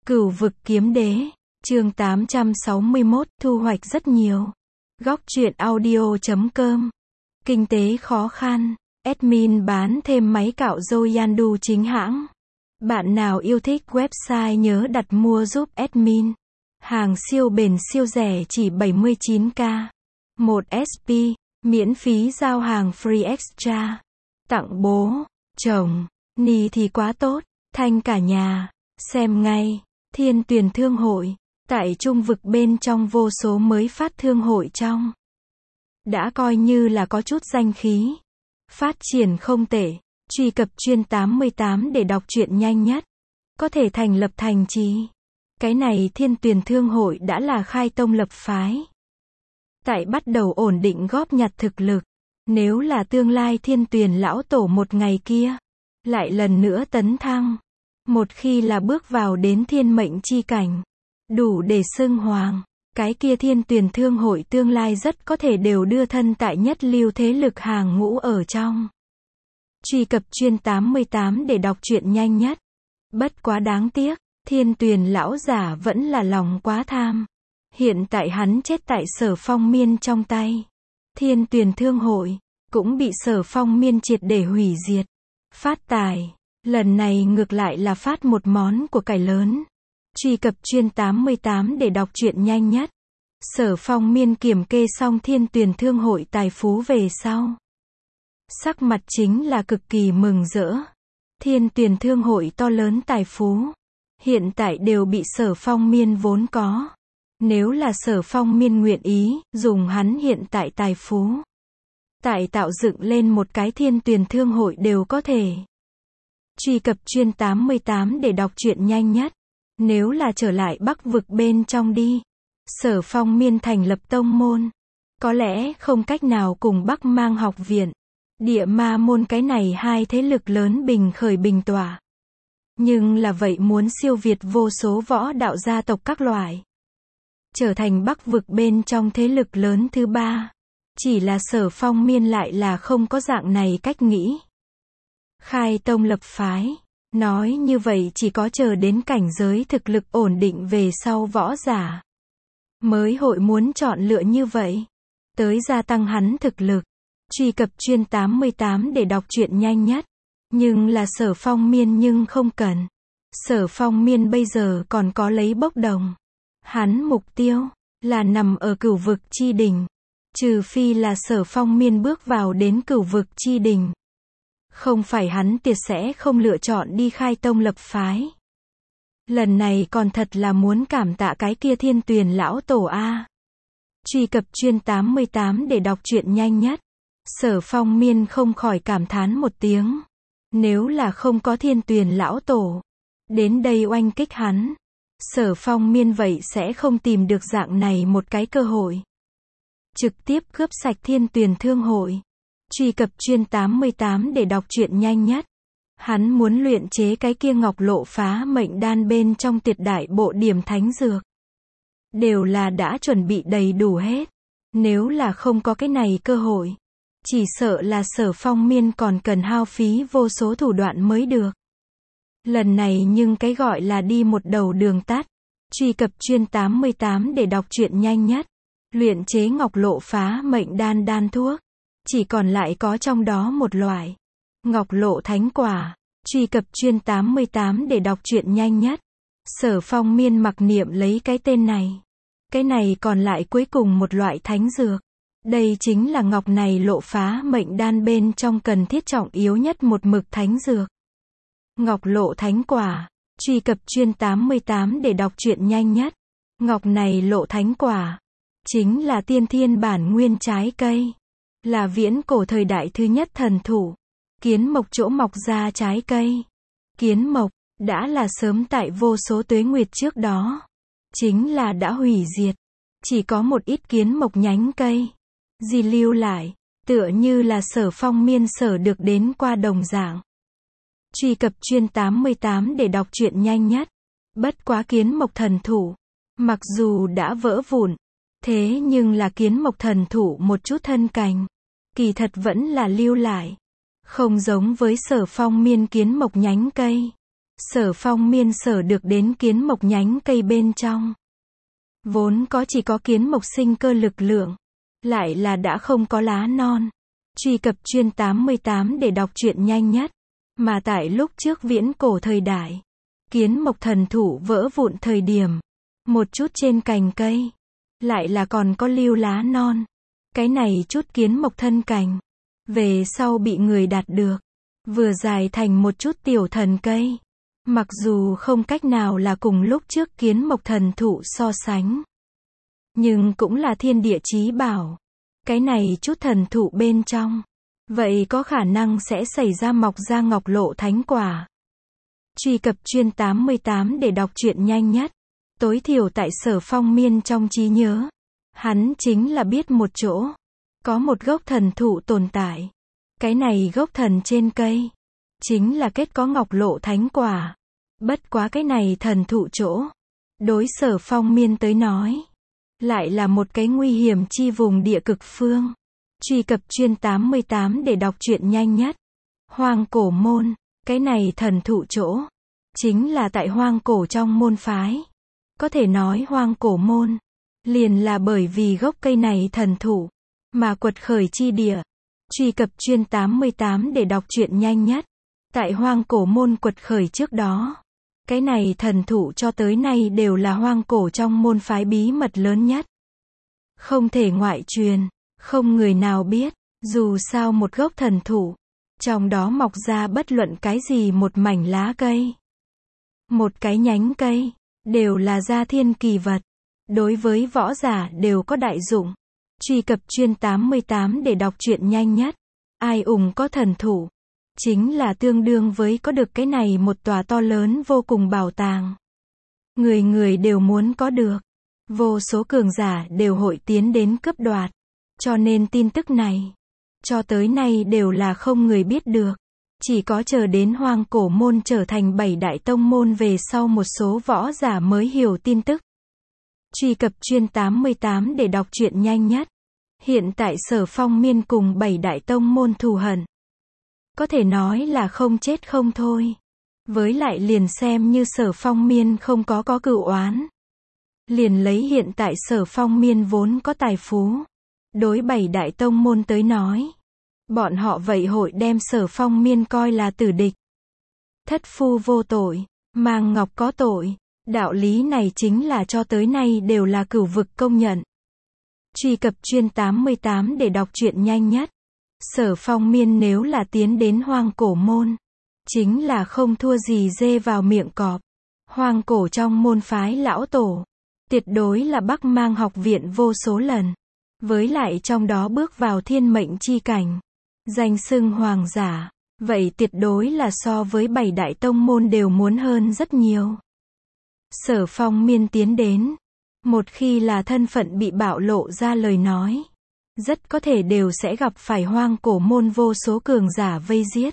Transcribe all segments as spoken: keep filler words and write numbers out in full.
Cửu vực kiếm đế, chương tám trăm sáu mươi mốt, thu hoạch rất nhiều. Góc truyện audio chấm com. Kinh tế khó khăn, admin bán thêm máy cạo râu Yandu chính hãng. Bạn nào yêu thích website nhớ đặt mua giúp admin. Hàng siêu bền siêu rẻ chỉ bảy mươi chín k. một ét pê, miễn phí giao hàng free extra. Tặng bố, chồng, ni thì quá tốt, thanh cả nhà. Xem ngay. Thiên Tuyền Thương Hội, tại trung vực bên trong vô số mới phát thương hội trong. Đã coi như là có chút danh khí. Phát triển không tệ, truy cập chuyên tám mươi tám để đọc truyện nhanh nhất. Có thể thành lập thành trì. Cái này Thiên Tuyền Thương Hội đã là khai tông lập phái. Tại bắt đầu ổn định góp nhặt thực lực. Nếu là tương lai Thiên Tuyền lão tổ một ngày kia, lại lần nữa tấn thăng. Một khi là bước vào đến thiên mệnh chi cảnh, đủ để xưng hoàng, cái kia Thiên Tuyền Thương Hội tương lai rất có thể đều đưa thân tại nhất lưu thế lực hàng ngũ ở trong. Truy cập chuyên tám mươi tám để đọc truyện nhanh nhất. Bất quá đáng tiếc, Thiên Tuyền lão giả vẫn là lòng quá tham. Hiện tại hắn chết tại Sở Phong Miên trong tay. Thiên Tuyền Thương Hội cũng bị Sở Phong Miên triệt để hủy diệt. Phát tài. Lần này ngược lại là phát một món của cải lớn. Truy cập chuyên tám mươi tám để đọc truyện nhanh nhất. Sở Phong Miên kiểm kê xong Thiên Tuyền Thương Hội tài phú về sau. Sắc mặt chính là cực kỳ mừng rỡ. Thiên Tuyền Thương Hội to lớn tài phú. Hiện tại đều bị Sở Phong Miên vốn có. Nếu là Sở Phong Miên nguyện ý, dùng hắn hiện tại tài phú. Tại tạo dựng lên một cái Thiên Tuyền Thương Hội đều có thể. Truy cập chuyên tám mươi tám để đọc truyện nhanh nhất. Nếu là trở lại Bắc vực bên trong đi. Sở Phong Miên thành lập tông môn. Có lẽ không cách nào cùng Bắc Mang học viện. Địa ma môn cái này hai thế lực lớn bình khởi bình tỏa. Nhưng là vậy muốn siêu việt vô số võ đạo gia tộc các loại. Trở thành Bắc vực bên trong thế lực lớn thứ ba. Chỉ là Sở Phong Miên lại là không có dạng này cách nghĩ. Khai tông lập phái. Nói như vậy chỉ có chờ đến cảnh giới thực lực ổn định về sau võ giả. Mới hội muốn chọn lựa như vậy. Tới gia tăng hắn thực lực. Truy cập chuyên tám mươi tám để đọc truyện nhanh nhất. Nhưng là Sở Phong Miên nhưng không cần. Sở Phong Miên bây giờ còn có lấy bốc đồng. Hắn mục tiêu là nằm ở cửu vực chi đỉnh. Trừ phi là Sở Phong Miên bước vào đến cửu vực chi đỉnh. Không phải hắn tiệt sẽ không lựa chọn đi khai tông lập phái. Lần này còn thật là muốn cảm tạ cái kia Thiên Tuyền lão tổ A. Truy cập chuyên tám mươi tám để đọc truyện nhanh nhất. Sở Phong Miên không khỏi cảm thán một tiếng. Nếu là không có Thiên Tuyền lão tổ đến đây oanh kích hắn, Sở Phong Miên vậy sẽ không tìm được dạng này một cái cơ hội. Trực tiếp cướp sạch Thiên Tuyền Thương Hội. Truy cập chuyên tám mươi tám để đọc truyện nhanh nhất. Hắn muốn luyện chế cái kia ngọc lộ phá mệnh đan bên trong tuyệt đại bộ điểm thánh dược. Đều là đã chuẩn bị đầy đủ hết. Nếu là không có cái này cơ hội, chỉ sợ là Sở Phong Miên còn cần hao phí vô số thủ đoạn mới được. Lần này nhưng cái gọi là đi một đầu đường tắt. Truy cập chuyên tám mươi tám để đọc truyện nhanh nhất. Luyện chế ngọc lộ phá mệnh đan đan thuốc. Chỉ còn lại có trong đó một loại. Ngọc lộ thánh quả. Truy cập chuyên tám mươi tám để đọc truyện nhanh nhất. Sở Phong Miên mặc niệm lấy cái tên này. Cái này còn lại cuối cùng một loại thánh dược. Đây chính là ngọc này lộ phá mệnh đan bên trong cần thiết trọng yếu nhất một mực thánh dược. Ngọc lộ thánh quả. Truy cập chuyên tám mươi tám để đọc truyện nhanh nhất. Ngọc này lộ thánh quả. Chính là tiên thiên bản nguyên trái cây. Là viễn cổ thời đại thứ nhất thần thụ. Kiến mộc chỗ mọc ra trái cây. Kiến mộc, đã là sớm tại vô số tuế nguyệt trước đó. Chính là đã hủy diệt. Chỉ có một ít kiến mộc nhánh cây. Gì lưu lại, tựa như là Sở Phong Miên sở được đến qua đồng dạng. Truy cập chuyên tám mươi tám để đọc truyện nhanh nhất. Bất quá kiến mộc thần thụ. Mặc dù đã vỡ vụn. Thế nhưng là kiến mộc thần thụ một chút thân cành. Kỳ thật vẫn là lưu lại. Không giống với Sở Phong Miên kiến mộc nhánh cây. Sở Phong miên sở được đến kiến mộc nhánh cây bên trong. Vốn có chỉ có kiến mộc sinh cơ lực lượng, lại là đã không có lá non. Truy cập chuyên tám mươi tám để đọc truyện nhanh nhất. Mà tại lúc trước viễn cổ thời đại, kiến mộc thần thụ vỡ vụn thời điểm, một chút trên cành cây, lại là còn có lưu lá non. Cái này chút kiến mộc thân cành, về sau bị người đạt được, vừa dài thành một chút tiểu thần cây. Mặc dù không cách nào là cùng lúc trước kiến mộc thần thụ so sánh, nhưng cũng là thiên địa chí bảo. Cái này chút thần thụ bên trong, vậy có khả năng sẽ xảy ra mọc ra ngọc lộ thánh quả. Truy cập chuyên tám mươi tám để đọc truyện nhanh nhất. Tối thiểu tại Sở Phong miên trong trí nhớ, hắn chính là biết một chỗ, có một gốc thần thụ tồn tại. Cái này gốc thần trên cây, chính là kết có ngọc lộ thánh quả. Bất quá cái này thần thụ chỗ, đối Sở Phong miên tới nói, lại là một cái nguy hiểm chi vùng địa cực phương. Truy cập chuyên tám mươi tám để đọc truyện nhanh nhất. Hoang cổ môn, cái này thần thụ chỗ, chính là tại hoang cổ trong môn phái. Có thể nói hoang cổ môn, liền là bởi vì gốc cây này thần thụ, mà quật khởi chi địa. Truy cập chuyên tám mươi tám để đọc truyện nhanh nhất. Tại hoang cổ môn quật khởi trước đó, cái này thần thụ cho tới nay đều là hoang cổ trong môn phái bí mật lớn nhất. Không thể ngoại truyền, không người nào biết, dù sao một gốc thần thụ, trong đó mọc ra bất luận cái gì một mảnh lá cây, một cái nhánh cây, đều là gia thiên kỳ vật. Đối với võ giả đều có đại dụng. Truy cập chuyên tám mươi tám để đọc truyện nhanh nhất. Ai ủng có thần thụ, chính là tương đương với có được cái này một tòa to lớn vô cùng bảo tàng. Người người đều muốn có được. Vô số cường giả đều hội tiến đến cướp đoạt. Cho nên tin tức này, cho tới nay đều là không người biết được. Chỉ có chờ đến hoang cổ môn trở thành bảy đại tông môn về sau một số võ giả mới hiểu tin tức. Truy cập chuyên tám mươi tám để đọc truyện nhanh nhất. Hiện tại Sở Phong miên cùng bảy đại tông môn thù hận, có thể nói là không chết không thôi. Với lại liền xem như Sở Phong miên không có có cửu oán. Liền lấy hiện tại Sở Phong miên vốn có tài phú. Đối bảy đại tông môn tới nói, bọn họ vậy hội đem Sở Phong miên coi là tử địch. Thất phu vô tội, mang ngọc có tội. Đạo lý này chính là cho tới nay đều là cửu vực công nhận. Truy cập chuyên tám mươi tám để đọc truyện nhanh nhất. Sở Phong miên nếu là tiến đến hoang cổ môn, chính là không thua gì dê vào miệng cọp. Hoang cổ trong môn phái lão tổ, tuyệt đối là Bắc Mang học viện vô số lần. Với lại trong đó bước vào thiên mệnh chi cảnh, danh xưng hoàng giả, vậy tuyệt đối là so với bảy đại tông môn đều muốn hơn rất nhiều. Sở Phong miên tiến đến, một khi là thân phận bị bạo lộ ra lời nói, rất có thể đều sẽ gặp phải hoang cổ môn vô số cường giả vây giết.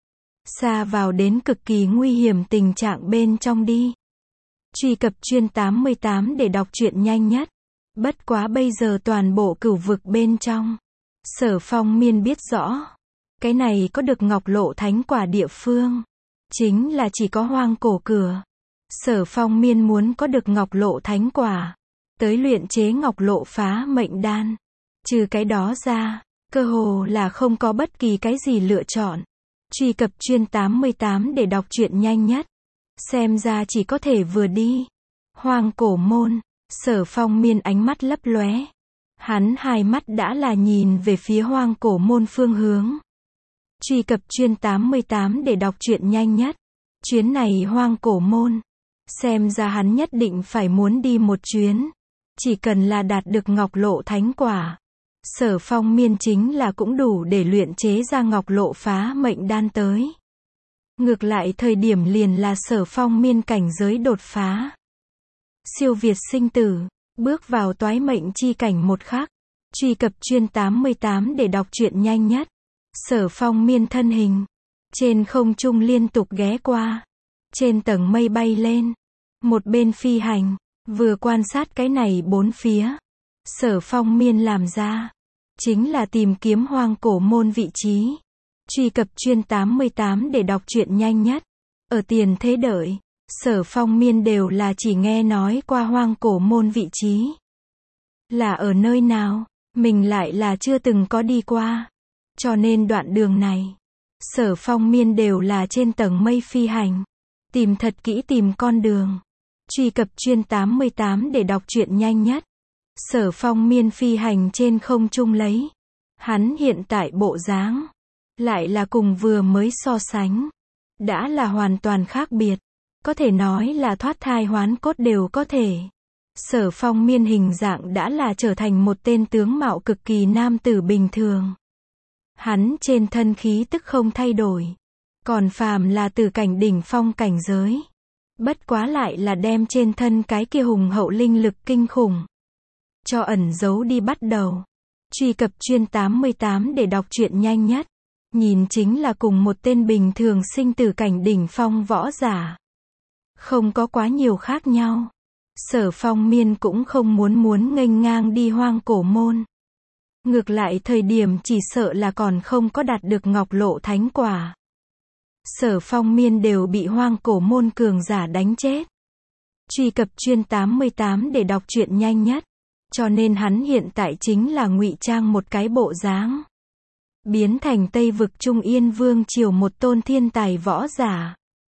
Xa vào đến cực kỳ nguy hiểm tình trạng bên trong đi. Truy cập chuyên tám mươi tám để đọc truyện nhanh nhất. Bất quá bây giờ toàn bộ cửu vực bên trong, Sở Phong miên biết rõ, cái này có được ngọc lộ thánh quả địa phương, chính là chỉ có hoang cổ cửa. Sở Phong miên muốn có được ngọc lộ thánh quả, tới luyện chế ngọc lộ phá mệnh đan. Trừ cái đó ra, cơ hồ là không có bất kỳ cái gì lựa chọn. Truy cập chuyên tám mươi tám để đọc truyện nhanh nhất. Xem ra chỉ có thể vừa đi. Hoang cổ môn, Sở Phong miên ánh mắt lấp lóe. Hắn hai mắt đã là nhìn về phía hoang cổ môn phương hướng. Truy cập chuyên tám mươi tám để đọc truyện nhanh nhất. Chuyến này hoang cổ môn, xem ra hắn nhất định phải muốn đi một chuyến. Chỉ cần là đạt được ngọc lộ thánh quả, Sở Phong miên chính là cũng đủ để luyện chế ra ngọc lộ phá mệnh đan tới. Ngược lại thời điểm liền là Sở Phong miên cảnh giới đột phá, siêu việt sinh tử, bước vào toái mệnh chi cảnh một khắc. Truy cập chuyên tám mươi tám để đọc truyện nhanh nhất. Sở Phong miên thân hình trên không trung liên tục ghé qua, trên tầng mây bay lên, một bên phi hành, vừa quan sát cái này bốn phía. Sở Phong miên làm ra, chính là tìm kiếm hoang cổ môn vị trí. Truy cập chuyên tám mươi tám để đọc truyện nhanh nhất. Ở tiền thế đợi, Sở Phong Miên đều là chỉ nghe nói qua Hoang Cổ Môn vị trí. Là ở nơi nào, mình lại là chưa từng có đi qua. Cho nên đoạn đường này, Sở Phong Miên đều là trên tầng mây phi hành. Tìm thật kỹ tìm con đường. Truy cập chuyên tám mươi tám để đọc truyện nhanh nhất. Sở Phong Miên phi hành trên không trung lấy. Hắn hiện tại bộ dáng, lại là cùng vừa mới so sánh. Đã là hoàn toàn khác biệt. Có thể nói là thoát thai hoán cốt đều có thể. Sở Phong Miên hình dạng đã là trở thành một tên tướng mạo cực kỳ nam tử bình thường. Hắn trên thân khí tức không thay đổi. Còn phàm là từ cảnh đỉnh phong cảnh giới. Bất quá lại là đem trên thân cái kia hùng hậu linh lực kinh khủng. Cho ẩn giấu đi bắt đầu. Truy cập chuyên tám mươi tám để đọc truyện nhanh nhất. Nhìn chính là cùng một tên bình thường sinh từ cảnh đỉnh phong võ giả. Không có quá nhiều khác nhau. Sở Phong Miên cũng không muốn muốn nghênh ngang đi Hoang Cổ Môn. Ngược lại thời điểm chỉ sợ là còn không có đạt được Ngọc Lộ Thánh Quả. Sở Phong Miên đều bị Hoang Cổ Môn cường giả đánh chết. Truy cập chuyên tám mươi tám để đọc truyện nhanh nhất. Cho nên hắn hiện tại chính là ngụy trang một cái bộ dáng. Biến thành Tây vực Trung Yên Vương triều một tôn thiên tài võ giả.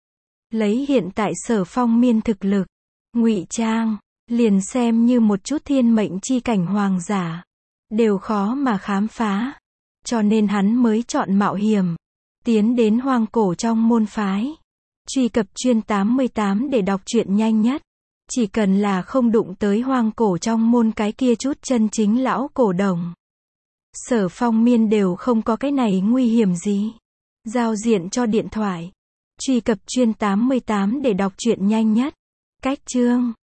Lấy hiện tại Sở Phong Miên thực lực, ngụy trang, liền xem như một chút thiên mệnh chi cảnh hoàng giả. Đều khó mà khám phá. Cho nên hắn mới chọn mạo hiểm. Tiến đến hoang cổ trong môn phái. Truy cập chuyên tám mươi tám để đọc truyện nhanh nhất. Chỉ cần là không đụng tới hoang cổ trong môn cái kia chút chân chính lão cổ đồng. Sở Phong Miên đều không có cái này nguy hiểm gì. Giao diện cho điện thoại. Truy cập chuyên tám mươi tám để đọc truyện nhanh nhất. Cách chương